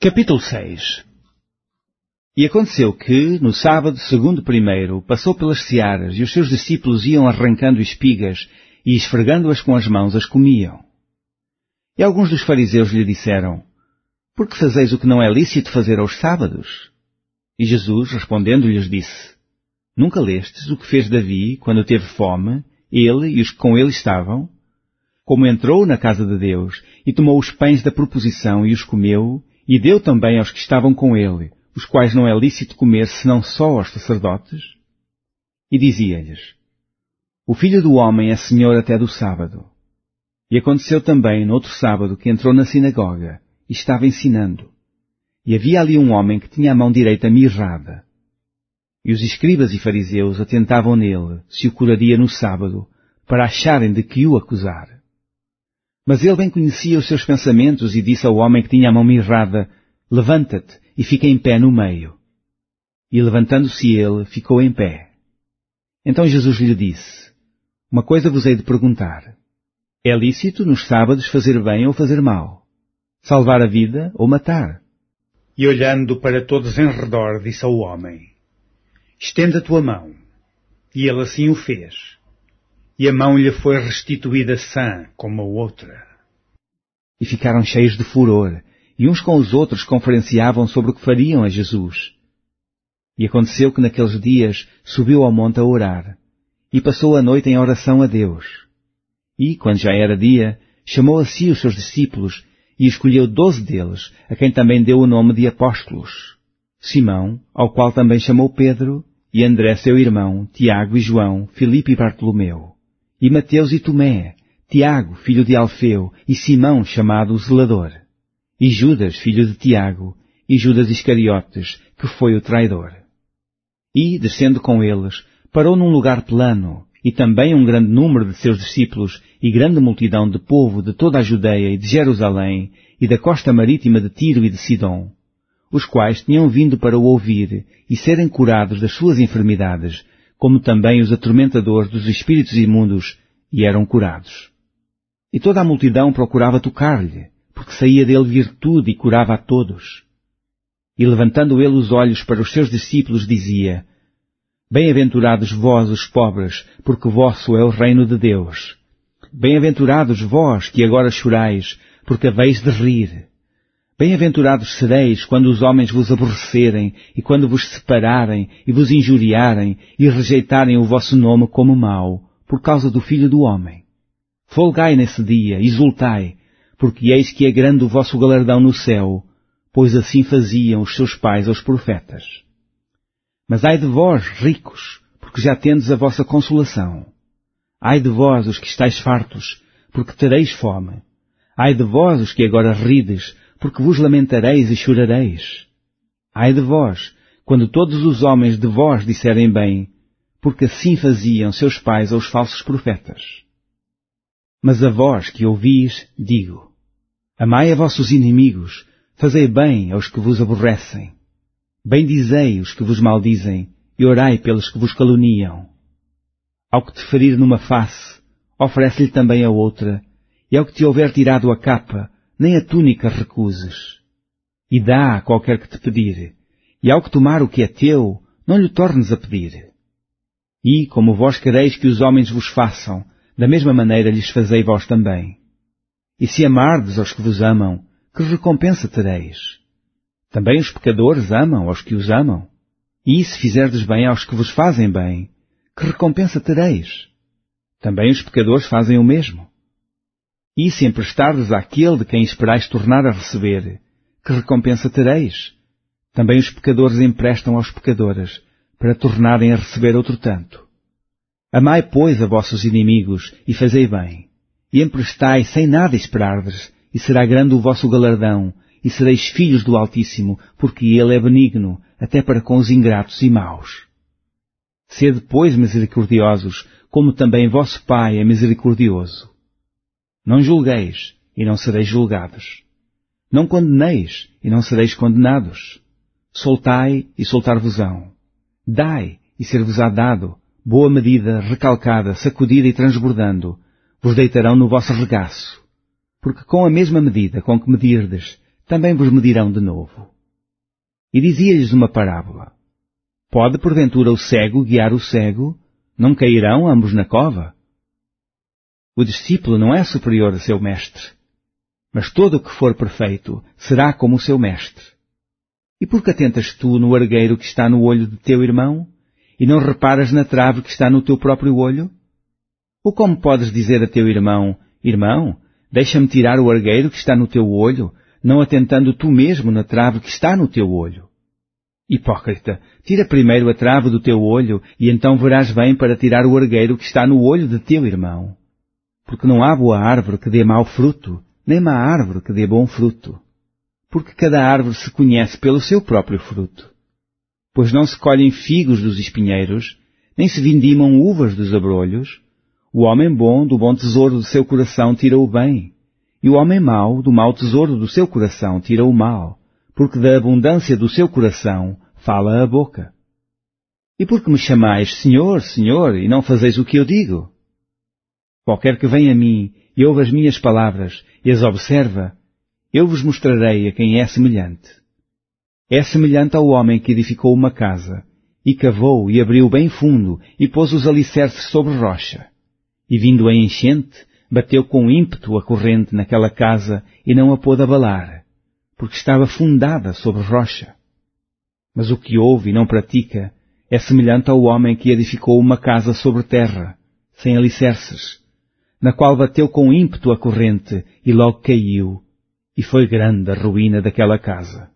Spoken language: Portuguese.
Capítulo 6. E aconteceu que, no sábado segundo primeiro, passou pelas searas, e os seus discípulos iam arrancando espigas, e esfregando-as com as mãos, as comiam. E alguns dos fariseus lhe disseram: Por que fazeis o que não é lícito fazer aos sábados? E Jesus, respondendo-lhes, disse: Nunca lestes o que fez Davi, quando teve fome, ele e os que com ele estavam? Como entrou na casa de Deus, e tomou os pães da proposição, e os comeu, e deu também aos que estavam com ele, os quais não é lícito comer senão só aos sacerdotes? E dizia-lhes: O Filho do Homem é Senhor até do sábado. E aconteceu também, no outro sábado, que entrou na sinagoga, e estava ensinando. E havia ali um homem que tinha a mão direita mirrada. E os escribas e fariseus atentavam nele, se o curaria no sábado, para acharem de que o acusar. Mas ele bem conhecia os seus pensamentos e disse ao homem que tinha a mão mirrada: Levanta-te e fica em pé no meio. E levantando-se ele, ficou em pé. Então Jesus lhe disse: Uma coisa vos hei de perguntar. É lícito nos sábados fazer bem ou fazer mal? Salvar a vida ou matar? E olhando para todos em redor, disse ao homem: Estende a tua mão. E ele assim o fez. E a mão lhe foi restituída sã, como a outra. E ficaram cheios de furor, e uns com os outros conferenciavam sobre o que fariam a Jesus. E aconteceu que naqueles dias subiu ao monte a orar, e passou a noite em oração a Deus. E, quando já era dia, chamou a si os seus discípulos, e escolheu 12 deles, a quem também deu o nome de apóstolos: Simão, ao qual também chamou Pedro, e André seu irmão, Tiago e João, Filipe e Bartolomeu, e Mateus e Tomé, Tiago, filho de Alfeu, e Simão, chamado o Zelador, e Judas, filho de Tiago, e Judas Iscariotes, que foi o traidor. E, descendo com eles, parou num lugar plano, e também um grande número de seus discípulos, e grande multidão de povo de toda a Judeia e de Jerusalém, e da costa marítima de Tiro e de Sidom, os quais tinham vindo para o ouvir e serem curados das suas enfermidades, como também os atormentadores dos espíritos imundos, e eram curados. E toda a multidão procurava tocar-lhe, porque saía dele virtude e curava a todos. E levantando ele os olhos para os seus discípulos, dizia: Bem-aventurados vós os pobres, porque vosso é o reino de Deus. Bem-aventurados vós que agora chorais, porque haveis de rir. Bem-aventurados sereis quando os homens vos aborrecerem, e quando vos separarem, e vos injuriarem, e rejeitarem o vosso nome como mau, por causa do Filho do Homem. Folgai nesse dia, exultai, porque eis que é grande o vosso galardão no céu, pois assim faziam os seus pais aos profetas. Mas ai de vós, ricos, porque já tendes a vossa consolação. Ai de vós, os que estáis fartos, porque tereis fome. Ai de vós, os que agora rides, porque vos lamentareis e chorareis. Ai de vós, quando todos os homens de vós disserem bem, porque assim faziam seus pais aos falsos profetas. Mas a vós que ouvis, digo: Amai a vossos inimigos, fazei bem aos que vos aborrecem. Bendizei os que vos maldizem, e orai pelos que vos caluniam. Ao que te ferir numa face, oferece-lhe também a outra, e ao que te houver tirado a capa, nem a túnica recuses. E dá a qualquer que te pedir, e ao que tomar o que é teu, não lhe tornes a pedir. E, como vós quereis que os homens vos façam, da mesma maneira lhes fazei vós também. E se amardes aos que vos amam, que recompensa tereis? Também os pecadores amam aos que os amam. E se fizerdes bem aos que vos fazem bem, que recompensa tereis? Também os pecadores fazem o mesmo. E se emprestardes àquele de quem esperais tornar a receber, que recompensa tereis? Também os pecadores emprestam aos pecadores, para tornarem a receber outro tanto. Amai, pois, a vossos inimigos, e fazei bem. E emprestai sem nada esperardes, e será grande o vosso galardão, e sereis filhos do Altíssimo, porque Ele é benigno, até para com os ingratos e maus. Sede, pois, misericordiosos, como também vosso Pai é misericordioso. Não julgueis, e não sereis julgados. Não condeneis, e não sereis condenados. Soltai, e soltar-vos-ão. Dai, e ser-vos-á dado. Boa medida, recalcada, sacudida e transbordando, vos deitarão no vosso regaço. Porque com a mesma medida com que medirdes, também vos medirão de novo. E dizia-lhes uma parábola. Pode, porventura, o cego guiar o cego? Não cairão ambos na cova? O discípulo não é superior a seu mestre, mas todo o que for perfeito será como o seu mestre. E por que atentas tu no argueiro que está no olho de teu irmão, e não reparas na trave que está no teu próprio olho? Ou como podes dizer a teu irmão, Irmão, deixa-me tirar o argueiro que está no teu olho, não atentando tu mesmo na trave que está no teu olho? Hipócrita, tira primeiro a trave do teu olho, e então verás bem para tirar o argueiro que está no olho de teu irmão. Porque não há boa árvore que dê mau fruto, nem má árvore que dê bom fruto. Porque cada árvore se conhece pelo seu próprio fruto. Pois não se colhem figos dos espinheiros, nem se vindimam uvas dos abrolhos. O homem bom do bom tesouro do seu coração tira o bem, e o homem mau do mau tesouro do seu coração tira o mal, porque da abundância do seu coração fala a boca. E por que me chamais Senhor, Senhor, e não fazeis o que eu digo? Qualquer que vem a mim e ouve as minhas palavras e as observa, eu vos mostrarei a quem é semelhante. É semelhante ao homem que edificou uma casa, e cavou e abriu bem fundo, e pôs os alicerces sobre rocha. E vindo a enchente, bateu com ímpeto a corrente naquela casa e não a pôde abalar, porque estava fundada sobre rocha. Mas o que ouve e não pratica é semelhante ao homem que edificou uma casa sobre terra, sem alicerces, na qual bateu com ímpeto a corrente e logo caiu, e foi grande a ruína daquela casa.